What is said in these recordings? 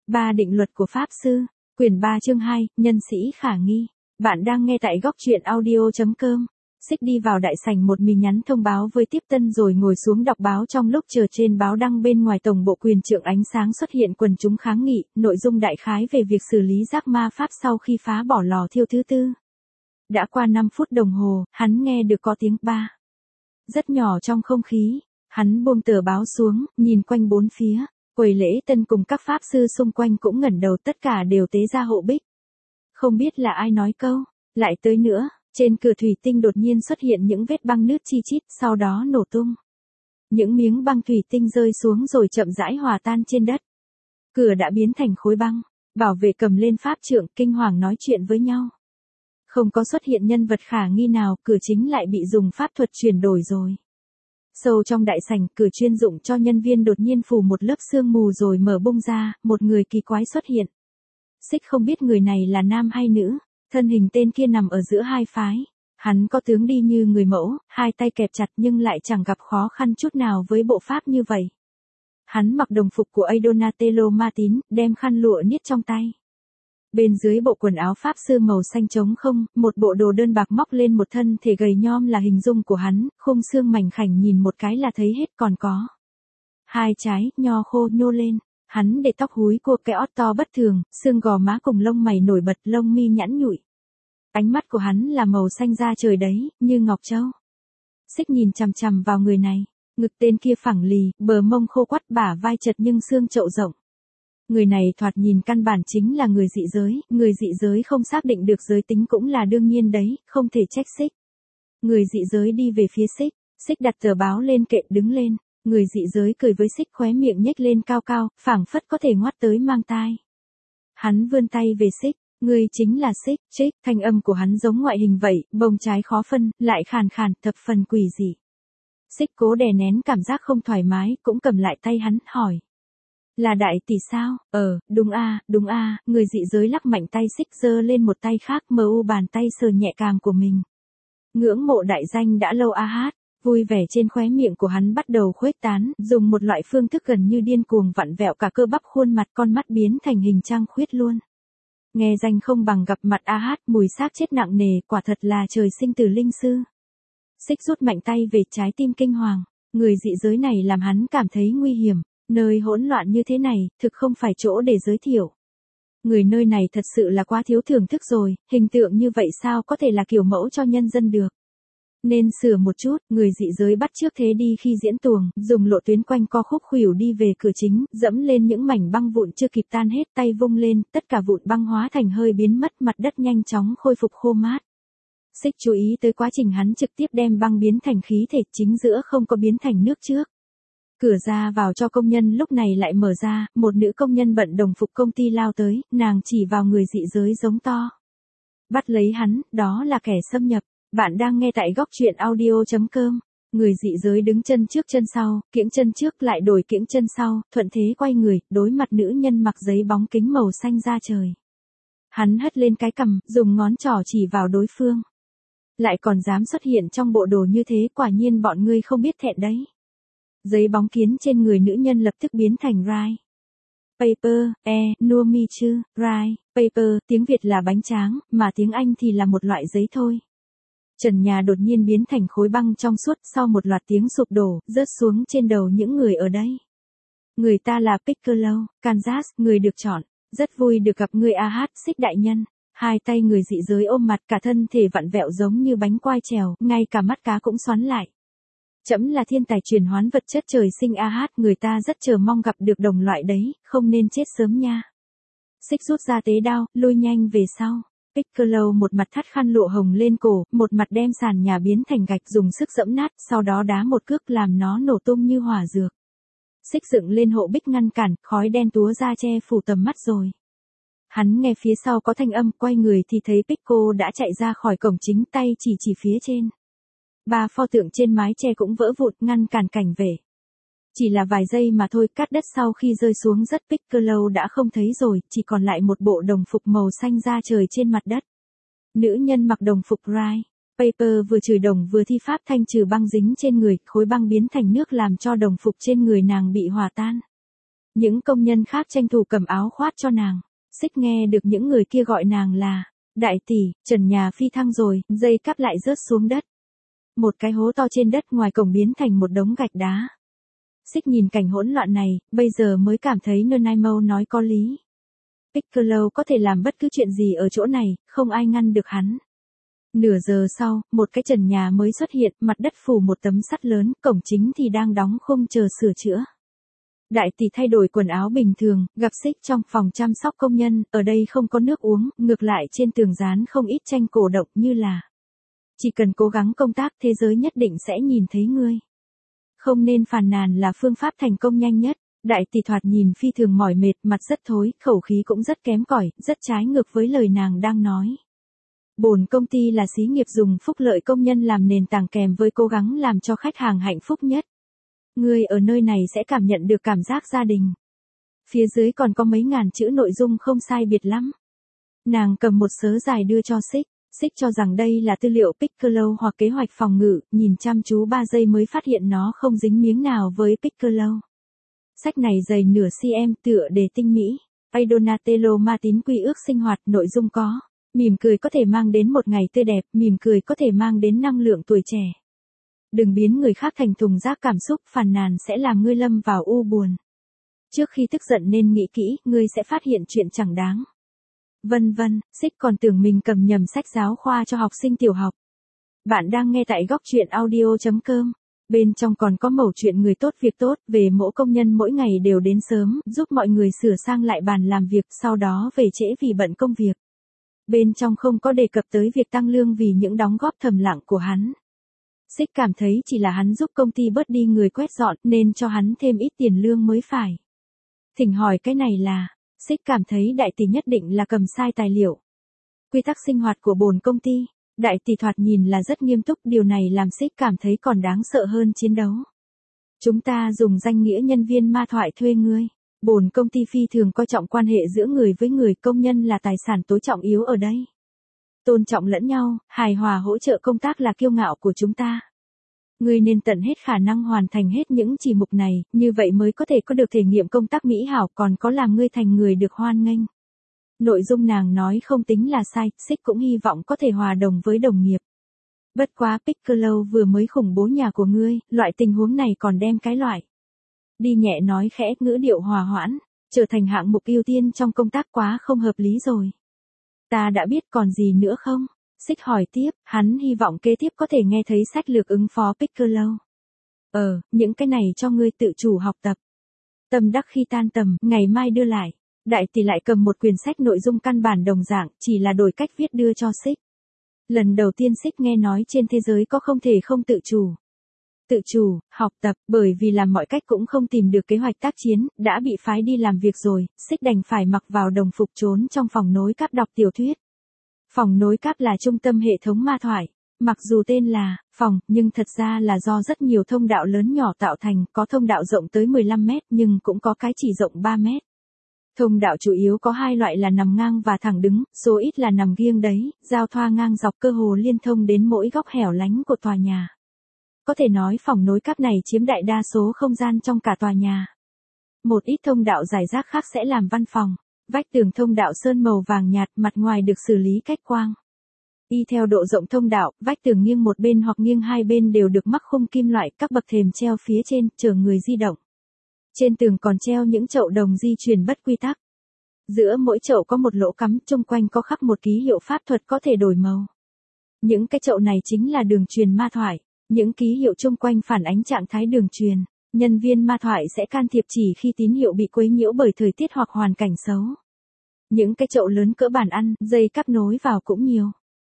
Ba định luật của Pháp Sư, quyển 3 chương 2, nhân sĩ khả nghi. Bạn đang nghe tại góc truyện audio.com. Xích đi vào đại sảnh một mình nhắn thông báo với tiếp tân rồi ngồi xuống đọc báo. Trong lúc chờ trên báo đăng bên ngoài tổng bộ quyền trượng ánh sáng xuất hiện quần chúng kháng nghị, nội dung đại khái về việc xử lý rác ma Pháp sau khi phá bỏ lò thiêu thứ tư. Đã qua 5 phút đồng hồ, hắn nghe được có tiếng ba. Rất nhỏ trong không khí, hắn buông tờ báo xuống, nhìn quanh bốn phía. Quầy lễ tân cùng các pháp sư xung quanh cũng ngẩng đầu, tất cả đều tế ra hộ bích. Không biết là ai nói câu, lại tới nữa, trên cửa thủy tinh đột nhiên xuất hiện những vết băng nước chi chít, sau đó nổ tung. Những miếng băng thủy tinh rơi xuống rồi chậm rãi hòa tan trên đất. Cửa đã biến thành khối băng, bảo vệ cầm lên pháp trượng kinh hoàng nói chuyện với nhau. Không có xuất hiện nhân vật khả nghi nào, cửa chính lại bị dùng pháp thuật chuyển đổi rồi. Sâu trong đại sảnh, cửa chuyên dụng cho nhân viên đột nhiên phủ một lớp sương mù rồi mở bung ra, một người kỳ quái xuất hiện. Xích không biết người này là nam hay nữ, thân hình tên kia nằm ở giữa hai phái. Hắn có tướng đi như người mẫu, hai tay kẹp chặt nhưng lại chẳng gặp khó khăn chút nào với bộ pháp như vậy. Hắn mặc đồng phục của Donatello Martin, đem khăn lụa niết trong tay. Bên dưới bộ quần áo pháp sư màu xanh trống không, một bộ đồ đơn bạc móc lên một thân thể gầy nhom là hình dung của hắn, khung xương mảnh khảnh nhìn một cái là thấy hết, còn có hai trái nho khô nhô lên. Hắn để tóc húi cua cái ót to bất thường, xương gò má cùng lông mày nổi bật, lông mi nhẵn nhụi. Ánh mắt của hắn là màu xanh da trời đấy, như ngọc châu. Xích nhìn chằm chằm vào người này, ngực tên kia phẳng lì, bờ mông khô quắt, bả vai chật nhưng xương chậu rộng. Người này thoạt nhìn căn bản chính là người dị giới không xác định được giới tính cũng là đương nhiên đấy, không thể trách Xích. Người dị giới đi về phía Xích, Xích đặt tờ báo lên kệ đứng lên, người dị giới cười với Xích, khóe miệng nhếch lên cao cao, phảng phất có thể ngoắt tới mang tai. Hắn vươn tay về Xích, người chính là Xích, Trích, thanh âm của hắn giống ngoại hình vậy, bông trái khó phân, lại khàn khàn, thập phần quỷ dị. Xích cố đè nén cảm giác không thoải mái, cũng cầm lại tay hắn, hỏi. Là đại tỷ sao? Đúng a, người dị giới lắc mạnh tay Xích giơ lên một tay khác mu bàn tay sờ nhẹ cằm của mình. Ngưỡng mộ đại danh đã lâu a hát, vui vẻ trên khóe miệng của hắn bắt đầu khuếch tán, dùng một loại phương thức gần như điên cuồng vặn vẹo cả cơ bắp khuôn mặt, con mắt biến thành hình trăng khuyết luôn. Nghe danh không bằng gặp mặt a hát, mùi xác chết nặng nề, quả thật là trời sinh từ linh sư. Xích rút mạnh tay về, trái tim kinh hoàng, người dị giới này làm hắn cảm thấy nguy hiểm. Nơi hỗn loạn như thế này, thực không phải chỗ để giới thiệu. Người nơi này thật sự là quá thiếu thưởng thức rồi, hình tượng như vậy sao có thể là kiểu mẫu cho nhân dân được. Nên sửa một chút, người dị giới bắt chước thế đi khi diễn tuồng, dùng lộ tuyến quanh co khúc khuỷu đi về cửa chính, dẫm lên những mảnh băng vụn chưa kịp tan hết, tay vung lên, tất cả vụn băng hóa thành hơi biến mất, mặt đất nhanh chóng khôi phục khô mát. Xích chú ý tới quá trình hắn trực tiếp đem băng biến thành khí thể, chính giữa không có biến thành nước trước. Cửa ra vào cho công nhân lúc này lại mở ra, một nữ công nhân bận đồng phục công ty lao tới, nàng chỉ vào người dị giới giống to. Bắt lấy hắn, đó là kẻ xâm nhập. Bạn đang nghe tại góc truyện audio.com. Người dị giới đứng chân trước chân sau, kiễng chân trước lại đổi kiễng chân sau, thuận thế quay người, đối mặt nữ nhân mặc giấy bóng kính màu xanh da trời. Hắn hất lên cái cằm, dùng ngón trỏ chỉ vào đối phương. Lại còn dám xuất hiện trong bộ đồ như thế, quả nhiên bọn ngươi không biết thẹn đấy. Giấy bóng kiến trên người nữ nhân lập tức biến thành rai. Paper, nuomichu, rai, paper, tiếng Việt là bánh tráng, mà tiếng Anh thì là một loại giấy thôi. Trần nhà đột nhiên biến thành khối băng trong suốt, sau một loạt tiếng sụp đổ, rớt xuống trên đầu những người ở đây. Người ta là Piccolo, Kansas, người được chọn. Rất vui được gặp người a hát, Xích đại nhân. Hai tay người dị giới ôm mặt, cả thân thể vặn vẹo giống như bánh quai trèo, ngay cả mắt cá cũng xoắn lại. Trẫm là thiên tài chuyển hoán vật chất trời sinh a hát, người ta rất chờ mong gặp được đồng loại đấy, không nên chết sớm nha. Xích rút ra tế đao, lui nhanh về sau. Piccolo một mặt thắt khăn lụa hồng lên cổ, một mặt đem sàn nhà biến thành gạch dùng sức giẫm nát, sau đó đá một cước làm nó nổ tung như hỏa dược. Xích dựng lên hộ bích ngăn cản, khói đen túa ra che phủ tầm mắt rồi. Hắn nghe phía sau có thanh âm, quay người thì thấy Piccolo đã chạy ra khỏi cổng chính, tay chỉ phía trên. 3 pho tượng trên mái che cũng vỡ vụn, ngăn cản cảnh vệ. Chỉ là vài giây mà thôi, cát đất sau khi rơi xuống rất, Piccolo đã không thấy rồi, chỉ còn lại một bộ đồng phục màu xanh da trời trên mặt đất. Nữ nhân mặc đồng phục rai. Paper vừa chửi đồng vừa thi pháp thanh trừ băng dính trên người, khối băng biến thành nước làm cho đồng phục trên người nàng bị hòa tan. Những công nhân khác tranh thủ cầm áo khoác cho nàng. Xích nghe được những người kia gọi nàng là đại tỷ, trần nhà phi thăng rồi, dây cáp lại rớt xuống đất. Một cái hố to trên đất ngoài cổng biến thành một đống gạch đá. Xích nhìn cảnh hỗn loạn này, bây giờ mới cảm thấy Nanaimo nói có lý. Piccolo có thể làm bất cứ chuyện gì ở chỗ này, không ai ngăn được hắn. Nửa giờ sau, một cái trần nhà mới xuất hiện, mặt đất phủ một tấm sắt lớn, cổng chính thì đang đóng khung chờ sửa chữa. Đại tỷ thay đổi quần áo bình thường, gặp Xích trong phòng chăm sóc công nhân, ở đây không có nước uống, ngược lại trên tường dán không ít tranh cổ động như là chỉ cần cố gắng công tác thế giới nhất định sẽ nhìn thấy ngươi. Không nên phàn nàn là phương pháp thành công nhanh nhất. Đại tỷ thoạt nhìn phi thường mỏi mệt, mặt rất thối, khẩu khí cũng rất kém cỏi, rất trái ngược với lời nàng đang nói. Bổn công ty là xí nghiệp dùng phúc lợi công nhân làm nền tảng kèm với cố gắng làm cho khách hàng hạnh phúc nhất. Ngươi ở nơi này sẽ cảm nhận được cảm giác gia đình. Phía dưới còn có mấy ngàn chữ nội dung không sai biệt lắm. Nàng cầm một sớ dài đưa cho Xích. Xích cho rằng đây là tư liệu Piccolo hoặc kế hoạch phòng ngự, nhìn chăm chú 3 giây mới phát hiện nó không dính miếng nào với Piccolo. Sách này dày nửa cm, tựa đề tinh mỹ. A Donatello Martin quy ước sinh hoạt, nội dung có. Mỉm cười có thể mang đến một ngày tươi đẹp, mỉm cười có thể mang đến năng lượng tuổi trẻ. Đừng biến người khác thành thùng rác cảm xúc, phàn nàn sẽ làm ngươi lâm vào u buồn. Trước khi tức giận nên nghĩ kỹ, ngươi sẽ phát hiện chuyện chẳng đáng. Vân vân. Xích còn tưởng mình cầm nhầm sách giáo khoa cho học sinh tiểu học. Bạn đang nghe tại góc truyện audio.com. Bên trong còn có mẩu chuyện người tốt việc tốt, về mỗi công nhân mỗi ngày đều đến sớm, giúp mọi người sửa sang lại bàn làm việc, sau đó về trễ vì bận công việc. Bên trong không có đề cập tới việc tăng lương vì những đóng góp thầm lặng của hắn. Xích cảm thấy chỉ là hắn giúp công ty bớt đi người quét dọn nên cho hắn thêm ít tiền lương mới phải. Thỉnh hỏi cái này là, Xích cảm thấy đại tỷ nhất định là cầm sai tài liệu. Quy tắc sinh hoạt của bổn công ty, đại tỷ thoạt nhìn là rất nghiêm túc, điều này làm Xích cảm thấy còn đáng sợ hơn chiến đấu. Chúng ta dùng danh nghĩa nhân viên ma thoại thuê ngươi. Bổn công ty phi thường coi trọng quan hệ giữa người với người, công nhân là tài sản tối trọng yếu ở đây. Tôn trọng lẫn nhau, hài hòa hỗ trợ công tác là kiêu ngạo của chúng ta. Ngươi nên tận hết khả năng hoàn thành hết những chỉ mục này, như vậy mới có thể có được thể nghiệm công tác mỹ hảo, còn có làm ngươi thành người được hoan nghênh. Nội dung nàng nói không tính là sai, Xích cũng hy vọng có thể hòa đồng với đồng nghiệp. Bất quá Piccolo vừa mới khủng bố nhà của ngươi, loại tình huống này còn đem cái loại. Đi nhẹ nói khẽ, ngữ điệu hòa hoãn, trở thành hạng mục ưu tiên trong công tác quá không hợp lý rồi. Ta đã biết, còn gì nữa không? Xích hỏi tiếp, hắn hy vọng kế tiếp có thể nghe thấy sách lược ứng phó Piccolo. Những cái này cho ngươi tự chủ học tập. Tâm đắc khi tan tầm, ngày mai đưa lại. Đại tỷ lại cầm một quyển sách nội dung căn bản đồng dạng, chỉ là đổi cách viết đưa cho Xích. Lần đầu tiên Xích nghe nói trên thế giới có không thể không tự chủ. Tự chủ, học tập, bởi vì làm mọi cách cũng không tìm được kế hoạch tác chiến, đã bị phái đi làm việc rồi, Xích đành phải mặc vào đồng phục trốn trong phòng nối cáp đọc tiểu thuyết. Phòng nối cáp là trung tâm hệ thống ma thoại. Mặc dù tên là phòng, nhưng thật ra là do rất nhiều thông đạo lớn nhỏ tạo thành, có thông đạo rộng tới 15 mét nhưng cũng có cái chỉ rộng 3 mét. Thông đạo chủ yếu có hai loại là nằm ngang và thẳng đứng, số ít là nằm nghiêng đấy, giao thoa ngang dọc cơ hồ liên thông đến mỗi góc hẻo lánh của tòa nhà. Có thể nói phòng nối cáp này chiếm đại đa số không gian trong cả tòa nhà. Một ít thông đạo rải rác khác sẽ làm văn phòng. Vách tường thông đạo sơn màu vàng nhạt, mặt ngoài được xử lý cách quang. Y theo độ rộng thông đạo, vách tường nghiêng một bên hoặc nghiêng hai bên đều được mắc khung kim loại, các bậc thềm treo phía trên, chờ người di động. Trên tường còn treo những chậu đồng di chuyển bất quy tắc. Giữa mỗi chậu có một lỗ cắm, chung quanh có khắc một ký hiệu pháp thuật có thể đổi màu. Những cái chậu này chính là đường truyền ma thoại. Những ký hiệu chung quanh phản ánh trạng thái đường truyền. Nhân viên ma thoại sẽ can thiệp chỉ khi tín hiệu bị quấy nhiễu bởi thời tiết hoặc hoàn cảnh xấu. Những cái chậu lớn cỡ bàn ăn, dây cáp nối vào cũng nhiều.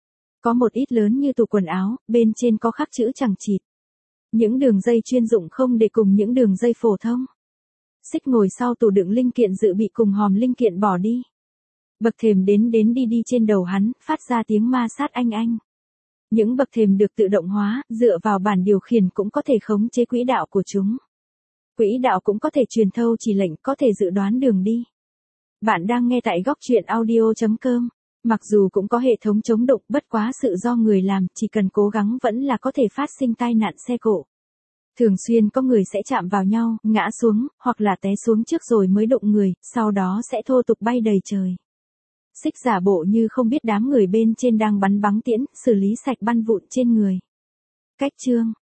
Có một ít lớn như tủ quần áo, bên trên có khắc chữ chằng chịt. Những đường dây chuyên dụng không để cùng những đường dây phổ thông. Xích ngồi sau tủ đựng linh kiện dự bị cùng hòm linh kiện bỏ đi. Bậc thềm đến đi trên đầu hắn, phát ra tiếng ma sát anh anh. Những bậc thềm được tự động hóa, dựa vào bản điều khiển cũng có thể khống chế quỹ đạo của chúng. Quỹ đạo cũng có thể truyền thâu chỉ lệnh, có thể dự đoán đường đi. Bạn đang nghe tại góc truyện audio.com. Mặc dù cũng có hệ thống chống đụng, bất quá sự do người làm, chỉ cần cố gắng vẫn là có thể phát sinh tai nạn xe cộ. Thường xuyên có người sẽ chạm vào nhau, ngã xuống, hoặc là té xuống trước rồi mới đụng người, sau đó sẽ thô tục bay đầy trời. Xích giả bộ như không biết đám người bên trên đang bắn bắn tiễn, xử lý sạch băn vụn trên người. Cách chương